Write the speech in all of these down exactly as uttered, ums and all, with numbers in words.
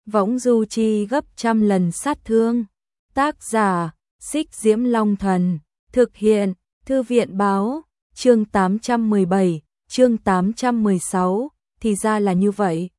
võng du chi gấp trăm lần sát thương. Tác giả, Xích Diễm Long Thần, thực hiện, Thư viện báo, chương tám trăm mười bảy, chương tám trăm mười sáu, thì ra là như vậy.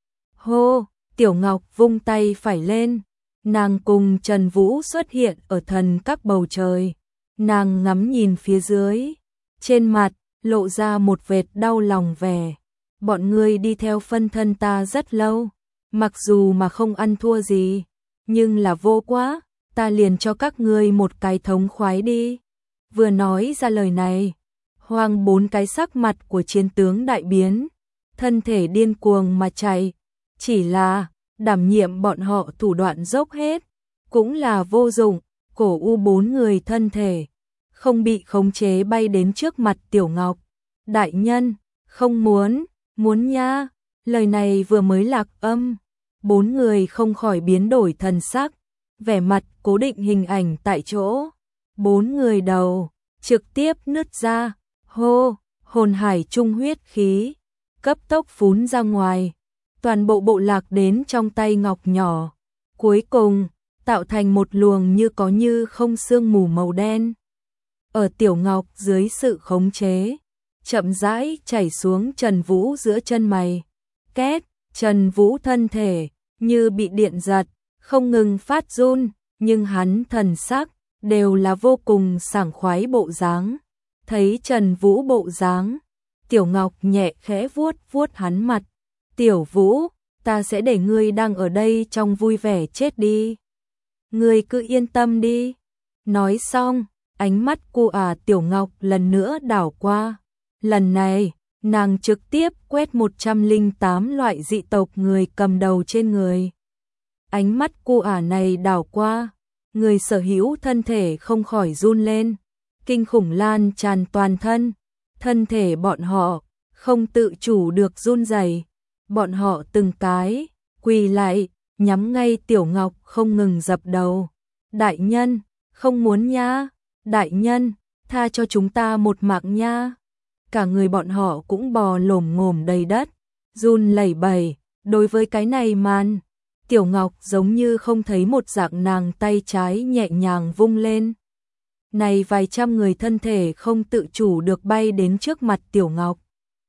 Hô, Tiểu Ngọc vung tay phải lên, nàng cùng Trần Vũ xuất hiện ở thần các bầu trời. Nàng ngắm nhìn phía dưới, trên mặt lộ ra một vệt đau lòng vẻ. Bọn ngươi đi theo phân thân ta rất lâu, mặc dù mà không ăn thua gì, nhưng là vô quá, ta liền cho các ngươi một cái thống khoái đi. Vừa nói ra lời này, Hoang bốn cái sắc mặt của chiến tướng đại biến, thân thể điên cuồng mà chạy, chỉ là đảm nhiệm bọn họ thủ đoạn dốc hết, cũng là vô dụng. Cổ u bốn người thân thể không bị khống chế bay đến trước mặt Tiểu Ngọc. Đại nhân, không muốn, muốn nha. Lời này vừa mới lạc âm, bốn người không khỏi biến đổi thần sắc, vẻ mặt cố định hình ảnh tại chỗ. Bốn người đầu trực tiếp nứt ra, hô, hồn hải trung huyết khí cấp tốc phún ra ngoài, toàn bộ bộ lạc đến trong tay Ngọc nhỏ, cuối cùng tạo thành một luồng như có như không sương mù màu đen. Ở Tiểu Ngọc dưới sự khống chế, chậm rãi chảy xuống Trần Vũ giữa chân mày. Két, Trần Vũ thân thể như bị điện giật, không ngừng phát run, nhưng hắn thần sắc đều là vô cùng sảng khoái bộ dáng. Thấy Trần Vũ bộ dáng, Tiểu Ngọc nhẹ khẽ vuốt vuốt hắn mặt. Tiểu Vũ, ta sẽ để ngươi đang ở đây trong vui vẻ chết đi. Ngươi cứ yên tâm đi. Nói xong, ánh mắt của à Tiểu Ngọc lần nữa đảo qua. Lần này, nàng trực tiếp quét một trăm lẻ tám loại dị tộc người cầm đầu trên người. Ánh mắt của ả này đảo qua, người sở hữu thân thể không khỏi run lên. Kinh khủng lan tràn toàn thân, thân thể bọn họ không tự chủ được run rẩy. Bọn họ từng cái quỳ lại, nhắm ngay Tiểu Ngọc không ngừng dập đầu. Đại nhân, không muốn nha. Đại nhân, tha cho chúng ta một mạng nha. Cả người bọn họ cũng bò lổm ngổm đầy đất, run lẩy bẩy. Đối với cái này màn, Tiểu Ngọc giống như không thấy một dạng, nàng tay trái nhẹ nhàng vung lên. Này vài trăm người thân thể không tự chủ được bay đến trước mặt Tiểu Ngọc.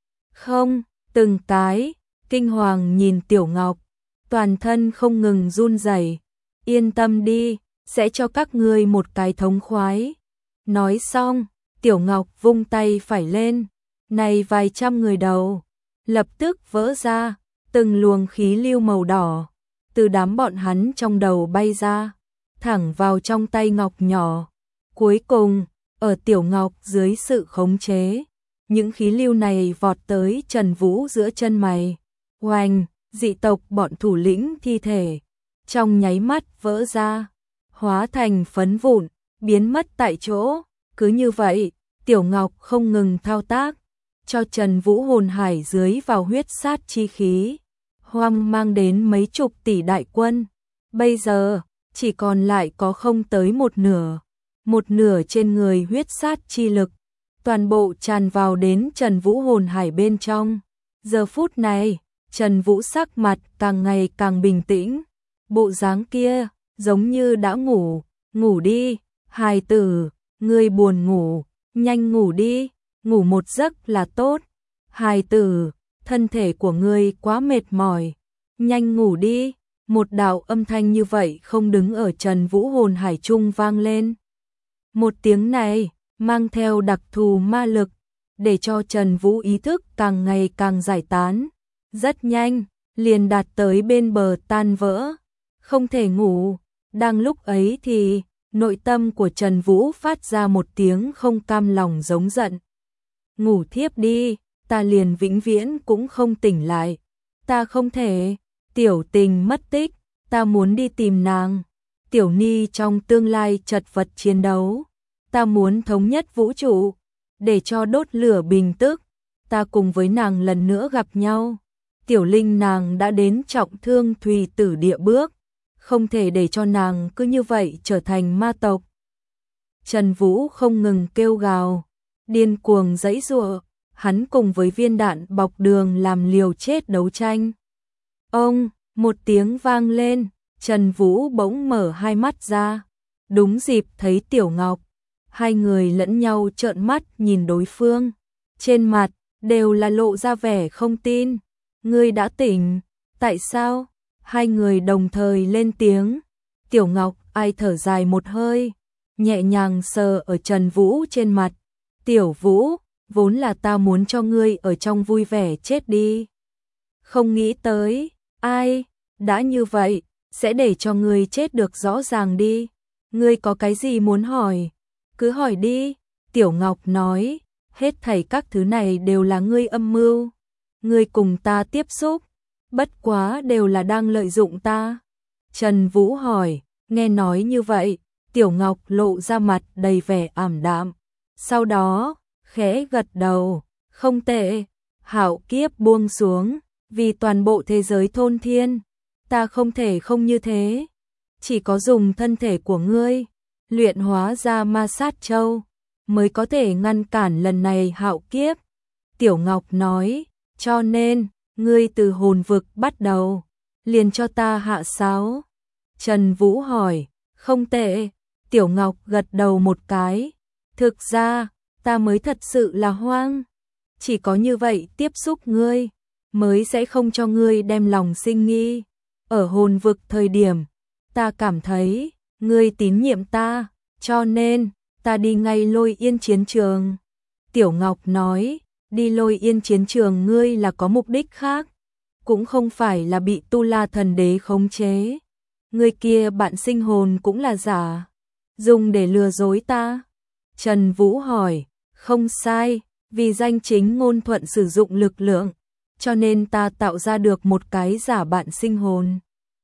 Không, từng cái kinh hoàng nhìn Tiểu Ngọc, toàn thân không ngừng run rẩy. Yên tâm đi, sẽ cho các ngươi một cái thống khoái. Nói xong, Tiểu Ngọc vung tay phải lên, này vài trăm người đầu lập tức vỡ ra, từng luồng khí lưu màu đỏ từ đám bọn hắn trong đầu bay ra, thẳng vào trong tay Ngọc nhỏ. Cuối cùng, ở Tiểu Ngọc dưới sự khống chế, những khí lưu này vọt tới Trần Vũ giữa chân mày. Oanh, dị tộc bọn thủ lĩnh thi thể trong nháy mắt vỡ ra, hóa thành phấn vụn, biến mất tại chỗ. Cứ như vậy, Tiểu Ngọc không ngừng thao tác, cho Trần Vũ hồn hải dưới vào huyết sát chi khí, hoang mang đến mấy chục tỷ đại quân. Bây giờ, chỉ còn lại có không tới một nửa, một nửa trên người huyết sát chi lực, toàn bộ tràn vào đến Trần Vũ hồn hải bên trong. Giờ phút này, Trần Vũ sắc mặt càng ngày càng bình tĩnh, bộ dáng kia giống như đã ngủ. Ngủ đi, hài tử, ngươi buồn ngủ, nhanh ngủ đi, ngủ một giấc là tốt. Hài tử, thân thể của ngươi quá mệt mỏi, nhanh ngủ đi. Một đạo âm thanh như vậy không đứng ở Trần Vũ hồn hải trung vang lên. Một tiếng này mang theo đặc thù ma lực, để cho Trần Vũ ý thức càng ngày càng giải tán. Rất nhanh, liền đạt tới bên bờ tan vỡ, không thể ngủ. Đang lúc ấy thì nội tâm của Trần Vũ phát ra một tiếng không cam lòng giống giận. Ngủ thiếp đi, ta liền vĩnh viễn cũng không tỉnh lại. Ta không thể. Tiểu Tình mất tích, ta muốn đi tìm nàng. Tiểu Ni trong tương lai chật vật chiến đấu, ta muốn thống nhất vũ trụ, để cho đốt lửa bình tức, ta cùng với nàng lần nữa gặp nhau. Tiểu Linh nàng đã đến trọng thương thùy tử địa bước, không thể để cho nàng cứ như vậy trở thành ma tộc. Trần Vũ không ngừng kêu gào, điên cuồng giãy giụa, hắn cùng với viên đạn bọc đường làm liều chết đấu tranh. Ông, Một tiếng vang lên, Trần Vũ bỗng mở hai mắt ra, đúng dịp thấy Tiểu Ngọc. Hai người lẫn nhau trợn mắt nhìn đối phương, trên mặt đều là lộ ra vẻ không tin. Ngươi đã tỉnh, tại sao? Hai người đồng thời lên tiếng. Tiểu Ngọc ai thở dài một hơi, nhẹ nhàng sờ ở Trần Vũ trên mặt. Tiểu Vũ, vốn là ta muốn cho ngươi ở trong vui vẻ chết đi. Không nghĩ tới, ai, đã như vậy, sẽ để cho ngươi chết được rõ ràng đi. Ngươi có cái gì muốn hỏi? Cứ hỏi đi. Tiểu Ngọc nói, hết thảy các thứ này đều là ngươi âm mưu. Ngươi cùng ta tiếp xúc, bất quá đều là đang lợi dụng ta. Trần Vũ hỏi, nghe nói như vậy, Tiểu Ngọc lộ ra mặt đầy vẻ ảm đạm. Sau đó, khẽ gật đầu, không tệ. Hạo kiếp buông xuống, vì toàn bộ thế giới thôn thiên, ta không thể không như thế. Chỉ có dùng thân thể của ngươi, luyện hóa ra ma sát châu, mới có thể ngăn cản lần này hạo kiếp. Tiểu Ngọc nói, cho nên, ngươi từ hồn vực bắt đầu, liền cho ta hạ sáo. Trần Vũ hỏi, không tệ. Tiểu Ngọc gật đầu một cái. Thực ra, ta mới thật sự là hoang. Chỉ có như vậy tiếp xúc ngươi, mới sẽ không cho ngươi đem lòng sinh nghi. Ở hồn vực thời điểm, ta cảm thấy, ngươi tín nhiệm ta, cho nên, ta đi ngay Lôi Yên chiến trường. Tiểu Ngọc nói, đi Lôi Yên chiến trường ngươi là có mục đích khác, cũng không phải là bị Tu La Thần Đế khống chế. Ngươi kia bạn sinh hồn cũng là giả, dùng để lừa dối ta. Trần Vũ hỏi, không sai, vì danh chính ngôn thuận sử dụng lực lượng, cho nên ta tạo ra được một cái giả bạn sinh hồn.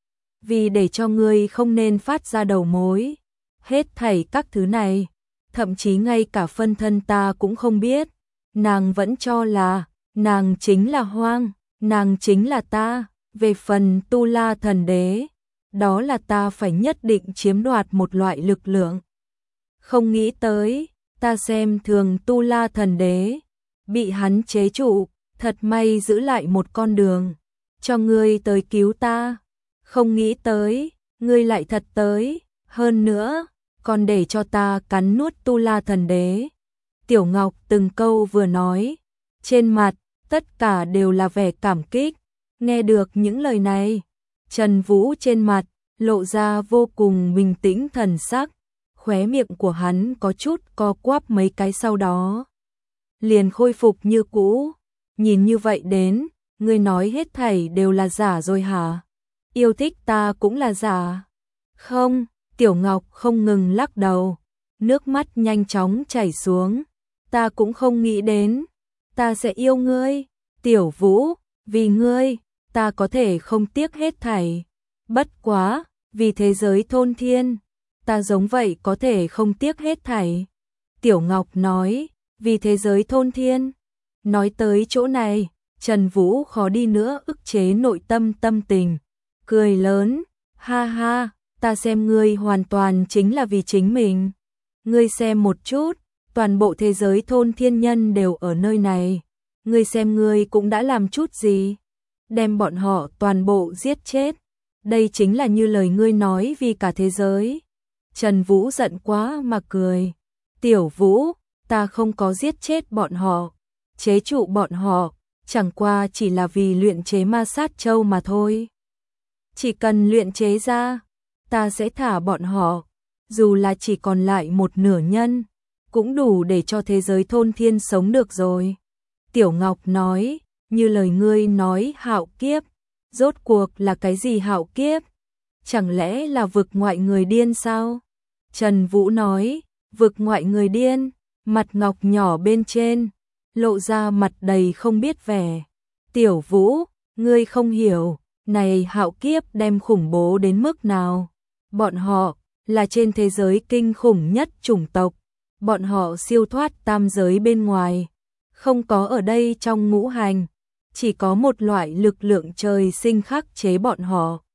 Vì để cho ngươi không nên phát ra đầu mối, hết thảy các thứ này, thậm chí ngay cả phân thân ta cũng không biết. Nàng vẫn cho là, nàng chính là hoang, nàng chính là ta. Về phần Tu La Thần Đế, đó là ta phải nhất định chiếm đoạt một loại lực lượng. Không nghĩ tới, ta xem thường Tu La Thần Đế, bị hắn chế trụ, thật may giữ lại một con đường, cho ngươi tới cứu ta. Không nghĩ tới, ngươi lại thật tới, hơn nữa, còn để cho ta cắn nuốt Tu La Thần Đế. Tiểu Ngọc từng câu vừa nói, trên mặt, tất cả đều là vẻ cảm kích. Nghe được những lời này, Trần Vũ trên mặt, lộ ra vô cùng bình tĩnh thần sắc, khóe miệng của hắn có chút co quắp mấy cái sau đó. Liền khôi phục như cũ, nhìn như vậy đến, ngươi nói hết thảy đều là giả rồi hả? Yêu thích ta cũng là giả. Không, Tiểu Ngọc không ngừng lắc đầu, nước mắt nhanh chóng chảy xuống. Ta cũng không nghĩ đến, ta sẽ yêu ngươi, Tiểu Vũ, vì ngươi, ta có thể không tiếc hết thảy. Bất quá, vì thế giới thôn thiên, ta giống vậy có thể không tiếc hết thảy. Tiểu Ngọc nói, vì thế giới thôn thiên. Nói tới chỗ này, Trần Vũ khó đi nữa ức chế nội tâm tâm tình. Cười lớn, ha ha, ta xem ngươi hoàn toàn chính là vì chính mình. Ngươi xem một chút, toàn bộ thế giới thôn thiên nhân đều ở nơi này. Ngươi xem ngươi cũng đã làm chút gì? Đem bọn họ toàn bộ giết chết. Đây chính là như lời ngươi nói vì cả thế giới. Trần Vũ giận quá mà cười. Tiểu Vũ, ta không có giết chết bọn họ, chế trụ bọn họ, chẳng qua chỉ là vì luyện chế ma sát châu mà thôi. Chỉ cần luyện chế ra, ta sẽ thả bọn họ, dù là chỉ còn lại một nửa nhân, cũng đủ để cho thế giới thôn thiên sống được rồi. Tiểu Ngọc nói, như lời ngươi nói hạo kiếp, rốt cuộc là cái gì hạo kiếp? Chẳng lẽ là vực ngoại người điên sao? Trần Vũ nói, vực ngoại người điên, mặt ngọc nhỏ bên trên, lộ ra mặt đầy không biết vẻ. Tiểu Vũ, ngươi không hiểu, này hạo kiếp đem khủng bố đến mức nào? Bọn họ là trên thế giới kinh khủng nhất chủng tộc, bọn họ siêu thoát tam giới bên ngoài, không có ở đây trong ngũ hành, chỉ có một loại lực lượng trời sinh khắc chế bọn họ.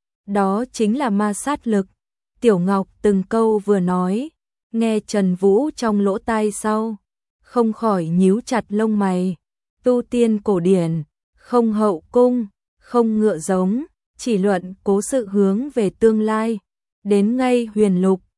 Đó chính là ma sát lực. Tiểu Ngọc từng câu vừa nói, nghe Trần Vũ trong lỗ tai sau, không khỏi nhíu chặt lông mày. Tu tiên cổ điển, không hậu cung, không ngựa giống, chỉ luận cố sự hướng về tương lai. Đến ngay huyền lục,